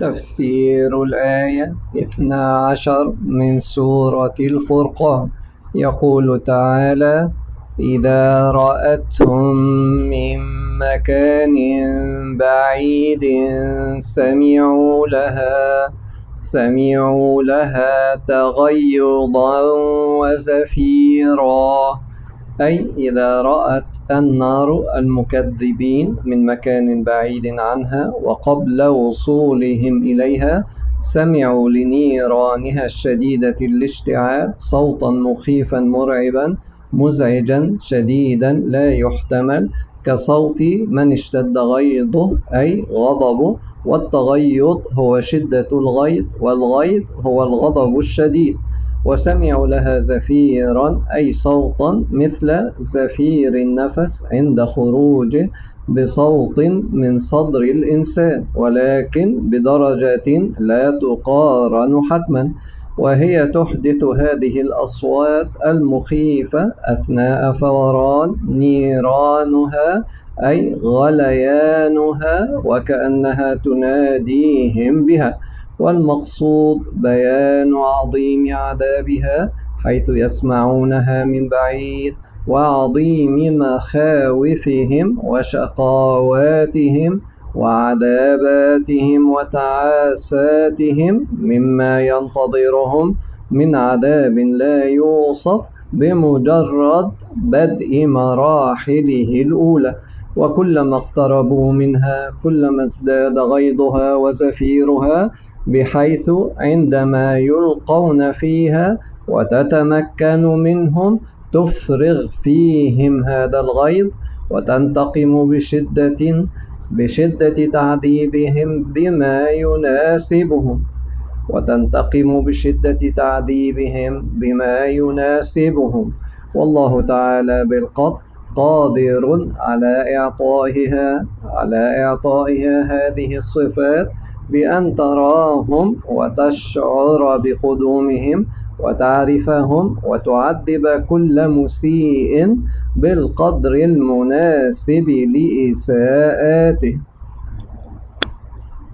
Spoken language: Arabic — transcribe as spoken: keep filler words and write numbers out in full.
تفسير الآية اثنا عشر من سورة الفرقان. يقول تعالى: إذا رأتهم من مكان بعيد سمعوا لها سمعوا لها تغيظا وزفيرا، أي إذا رأت النار المكذبين من مكان بعيد عنها وقبل وصولهم إليها، سمعوا لنيرانها الشديدة الاشتعال صوتا مخيفا مرعبا مزعجا شديدا لا يحتمل، كصوت من اشتد غيظه أي غضبه، والتغيظ هو شدة الغيظ، والغيظ هو الغضب الشديد. وسمعوا لها زفيرا أي صوتا مثل زفير النفس عند خروجه بصوت من صدر الإنسان، ولكن بدرجة لا تقارن حتما، وهي تحدث هذه الأصوات المخيفة أثناء فوران نيرانها أي غليانها، وكأنها تناديهم بها. والمقصود بيان عظيم عذابها حيث يسمعونها من بعيد، وعظيم مخاوفهم وشقاواتهم وعذاباتهم وتعاساتهم مما ينتظرهم من عذاب لا يوصف بمجرد بدء مراحله الأولى. وكلما اقتربوا منها كلما ازداد غيظها وزفيرها، بحيث عندما يلقون فيها وتتمكن منهم تفرغ فيهم هذا الغيظ وتنتقم بشدة بشدة تعذيبهم بما يناسبهم وتنتقم بشدة تعذيبهم بما يناسبهم والله تعالى بالقطع قادر على إعطائها على إعطائها هذه الصفات، بأن تراهم وتشعر بقدومهم وتعرفهم وتعذب كل مسيء بالقدر المناسب لإساءاته.